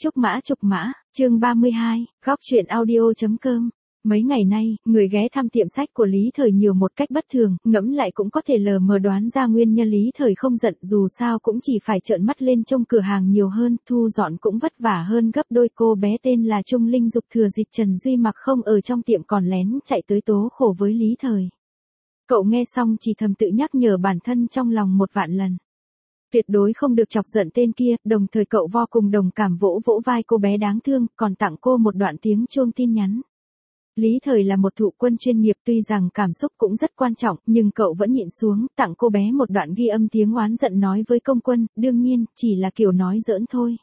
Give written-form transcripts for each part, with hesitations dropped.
Trúc Mã, chương 32, góc truyện audio.com. Mấy ngày nay, người ghé thăm tiệm sách của Lý Thời nhiều một cách bất thường, ngẫm lại cũng có thể lờ mờ đoán ra nguyên nhân Lý Thời không giận, dù sao cũng chỉ phải trợn mắt lên trông cửa hàng nhiều hơn, thu dọn cũng vất vả hơn gấp đôi. Cô bé tên là Trung Linh Dục thừa dịp Trần Duy Mặc không ở trong tiệm còn lén chạy tới tố khổ với Lý Thời. Cậu nghe xong chỉ thầm tự nhắc nhở bản thân trong lòng 1.000.000 lần. Tuyệt đối không được chọc giận tên kia, đồng thời cậu vô cùng đồng cảm vỗ vỗ vai cô bé đáng thương, còn tặng cô một đoạn tiếng chuông tin nhắn. Lý Thời là một thụ quân chuyên nghiệp, tuy rằng cảm xúc cũng rất quan trọng, nhưng cậu vẫn nhịn xuống, tặng cô bé một đoạn ghi âm tiếng oán giận nói với công quân, đương nhiên, chỉ là kiểu nói giỡn thôi.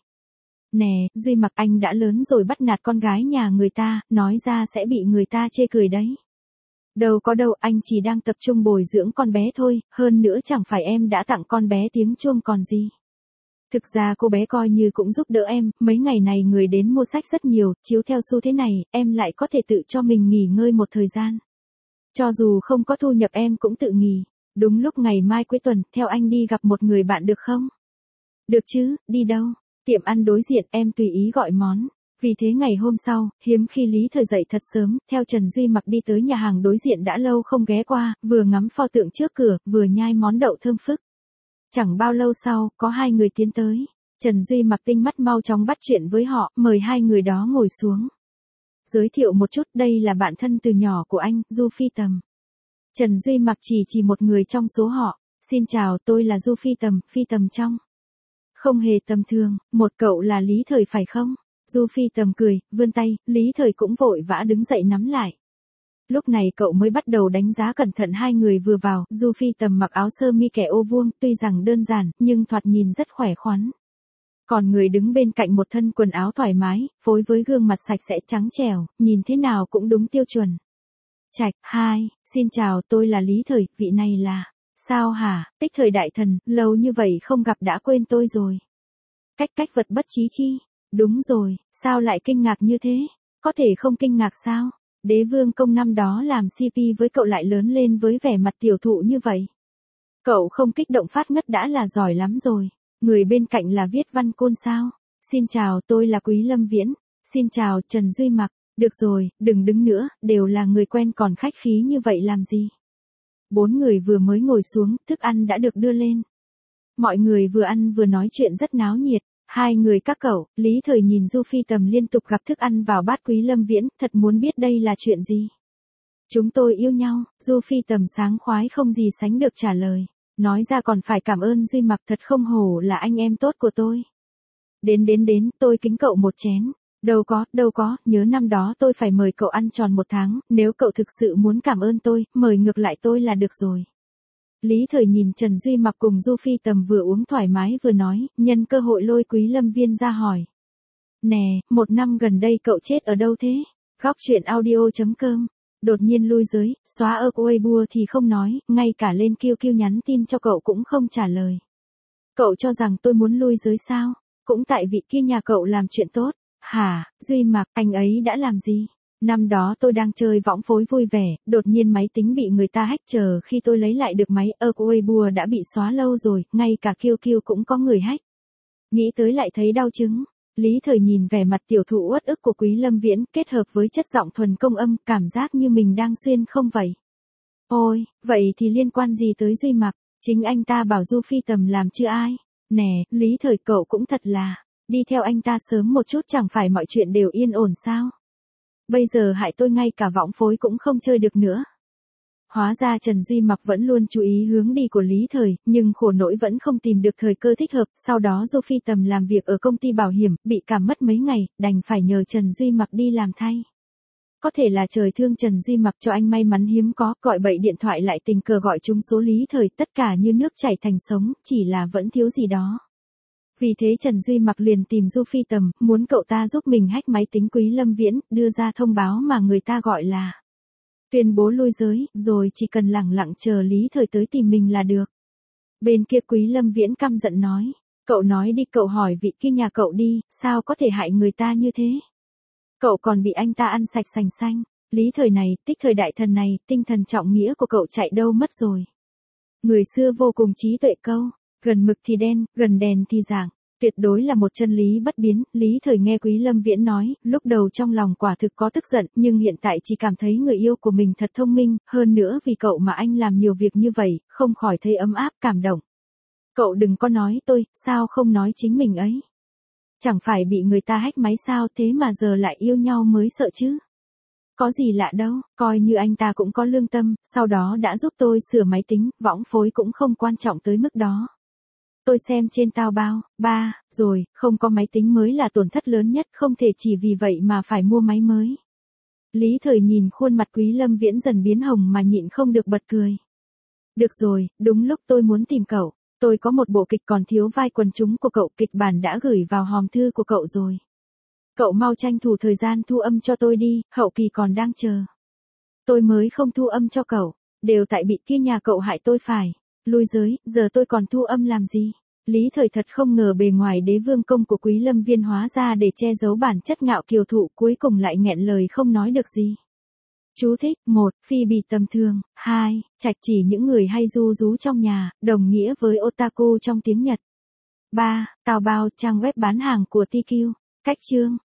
Nè, Duy Mặc, anh đã lớn rồi bắt nạt con gái nhà người ta, nói ra sẽ bị người ta chê cười đấy. Đâu có đâu, anh chỉ đang tập trung bồi dưỡng con bé thôi, hơn nữa chẳng phải em đã tặng con bé tiếng chuông còn gì. Thực ra cô bé coi như cũng giúp đỡ em, mấy ngày này người đến mua sách rất nhiều, chiếu theo xu thế này, em lại có thể tự cho mình nghỉ ngơi một thời gian. Cho dù không có thu nhập em cũng tự nghỉ, đúng lúc ngày mai cuối tuần, theo anh đi gặp một người bạn được không? Được chứ, đi đâu? Tiệm ăn đối diện, em tùy ý gọi món. Vì thế ngày hôm sau, hiếm khi Lý Thời dậy thật sớm, theo Trần Duy Mặc đi tới nhà hàng đối diện đã lâu không ghé qua, vừa ngắm pho tượng trước cửa, vừa nhai món đậu thơm phức. Chẳng bao lâu sau, có hai người tiến tới. Trần Duy Mặc tinh mắt mau chóng bắt chuyện với họ, mời hai người đó ngồi xuống. Giới thiệu một chút, đây là bạn thân từ nhỏ của anh, Du Phi Tầm. Trần Duy Mặc chỉ một người trong số họ. Xin chào, tôi là Du Phi Tầm trong. Không hề tầm thường, một cậu là Lý Thời phải không? Du Phi Tầm cười, vươn tay, Lý Thời cũng vội vã đứng dậy nắm lại. Lúc này cậu mới bắt đầu đánh giá cẩn thận hai người vừa vào, Du Phi Tầm mặc áo sơ mi kẻ ô vuông, tuy rằng đơn giản, nhưng thoạt nhìn rất khỏe khoắn. Còn người đứng bên cạnh một thân quần áo thoải mái, phối với gương mặt sạch sẽ trắng trẻo, nhìn thế nào cũng đúng tiêu chuẩn. Trạch, hai, xin chào, tôi là Lý Thời, vị này là... Sao hả, Tích Thời đại thần, lâu như vậy không gặp đã quên tôi rồi. Cách vật bất chí chi. Đúng rồi, sao lại kinh ngạc như thế? Có thể không kinh ngạc sao? Đế Vương Công năm đó làm CP với cậu lại lớn lên với vẻ mặt tiểu thụ như vậy. Cậu không kích động phát ngất đã là giỏi lắm rồi. Người bên cạnh là viết văn côn sao? Xin chào, tôi là Quý Lâm Viễn. Xin chào, Trần Duy Mặc. Được rồi, đừng đứng nữa, đều là người quen còn khách khí như vậy làm gì? Bốn người vừa mới ngồi xuống, thức ăn đã được đưa lên. Mọi người vừa ăn vừa nói chuyện rất náo nhiệt. Hai người các cậu, Lý Thời nhìn Du Phi Tầm liên tục gặp thức ăn vào bát Quý Lâm Viễn, thật muốn biết đây là chuyện gì. Chúng tôi yêu nhau, Du Phi Tầm sáng khoái không gì sánh được trả lời. Nói ra còn phải cảm ơn Duy Mặc, thật không hổ là anh em tốt của tôi. Đến, tôi kính cậu một chén. Đâu có, nhớ năm đó tôi phải mời cậu ăn tròn 1 tháng, nếu cậu thực sự muốn cảm ơn tôi, mời ngược lại tôi là được rồi. Lý Thời nhìn Trần Duy Mặc cùng Du Phi Tầm vừa uống thoải mái vừa nói, nhân cơ hội lôi Quý Lâm Viên ra hỏi. Nè, 1 năm gần đây cậu chết ở đâu thế? Góc truyện audio.com. Đột nhiên lui giới, xóa ở Weibo thì không nói, ngay cả lên QQ nhắn tin cho cậu cũng không trả lời. Cậu cho rằng tôi muốn lui giới sao? Cũng tại vị kia nhà cậu làm chuyện tốt. Hả, Duy Mặc, anh ấy đã làm gì? Năm đó tôi đang chơi võng phối vui vẻ, đột nhiên máy tính bị người ta hack, chờ khi tôi lấy lại được máy, Weibo đã bị xóa lâu rồi, ngay cả QQ cũng có người hack. Nghĩ tới lại thấy đau chứng. Lý Thời nhìn vẻ mặt tiểu thụ uất ức của Quý Lâm Viễn, kết hợp với chất giọng thuần công âm, cảm giác như mình đang xuyên không vậy. Ôi, vậy thì liên quan gì tới Duy Mặc? Chính anh ta bảo Du Phi Tầm làm chứ ai. Nè, Lý Thời cậu cũng thật là, đi theo anh ta sớm một chút chẳng phải mọi chuyện đều yên ổn sao? Bây giờ hại tôi ngay cả võng phối cũng không chơi được nữa. Hóa ra Trần Duy Mặc vẫn luôn chú ý hướng đi của Lý Thời, nhưng khổ nỗi vẫn không tìm được thời cơ thích hợp. Sau đó Du Phi Tầm làm việc ở công ty bảo hiểm, bị cảm mất mấy ngày, đành phải nhờ Trần Duy Mặc đi làm thay. Có thể là trời thương Trần Duy Mặc cho anh may mắn hiếm có, gọi bậy điện thoại lại tình cờ gọi trúng số Lý Thời, tất cả như nước chảy thành sông, chỉ là vẫn thiếu gì đó. Vì thế Trần Duy Mặc liền tìm Du Phi Tầm, muốn cậu ta giúp mình hack máy tính Quý Lâm Viễn, đưa ra thông báo mà người ta gọi là tuyên bố lui giới, rồi chỉ cần lẳng lặng chờ Lý Thời tới tìm mình là được. Bên kia Quý Lâm Viễn căm giận nói, cậu nói đi, cậu hỏi vị kia nhà cậu đi, sao có thể hại người ta như thế? Cậu còn bị anh ta ăn sạch sành xanh. Lý Thời này, Tích Thời đại thần này, tinh thần trọng nghĩa của cậu chạy đâu mất rồi? Người xưa vô cùng trí tuệ câu, gần mực thì đen, gần đèn thì rạng. Tuyệt đối là một chân lý bất biến, Lý Thời nghe Quý Lâm Viễn nói, lúc đầu trong lòng quả thực có tức giận, nhưng hiện tại chỉ cảm thấy người yêu của mình thật thông minh, hơn nữa vì cậu mà anh làm nhiều việc như vậy, không khỏi thấy ấm áp, cảm động. Cậu đừng có nói tôi, sao không nói chính mình ấy. Chẳng phải bị người ta hack máy sao, thế mà giờ lại yêu nhau mới sợ chứ. Có gì lạ đâu, coi như anh ta cũng có lương tâm, sau đó đã giúp tôi sửa máy tính, võng phối cũng không quan trọng tới mức đó. Tôi xem trên Taobao, rồi, không có máy tính mới là tổn thất lớn nhất, không thể chỉ vì vậy mà phải mua máy mới. Lý Thời nhìn khuôn mặt Quý Lâm Viễn dần biến hồng mà nhịn không được bật cười. Được rồi, đúng lúc tôi muốn tìm cậu. Tôi có một bộ kịch còn thiếu vai quần chúng của cậu, kịch bản đã gửi vào hòm thư của cậu rồi. Cậu mau tranh thủ thời gian thu âm cho tôi đi, hậu kỳ còn đang chờ. Tôi mới không thu âm cho cậu, đều tại bị kia nhà cậu hại tôi phải. Lui giới, giờ tôi còn thu âm làm gì? Lý Thời thật không ngờ bề ngoài đế vương công của Quý Lâm Viên hóa ra để che giấu bản chất ngạo kiều thụ, cuối cùng lại nghẹn lời không nói được gì. Chú thích: 1. Phi bì tầm thường. 2. Trạch chỉ những người hay ru rú trong nhà, đồng nghĩa với otaku trong tiếng Nhật. 3. Taobao, trang web bán hàng của TQ. Cách chương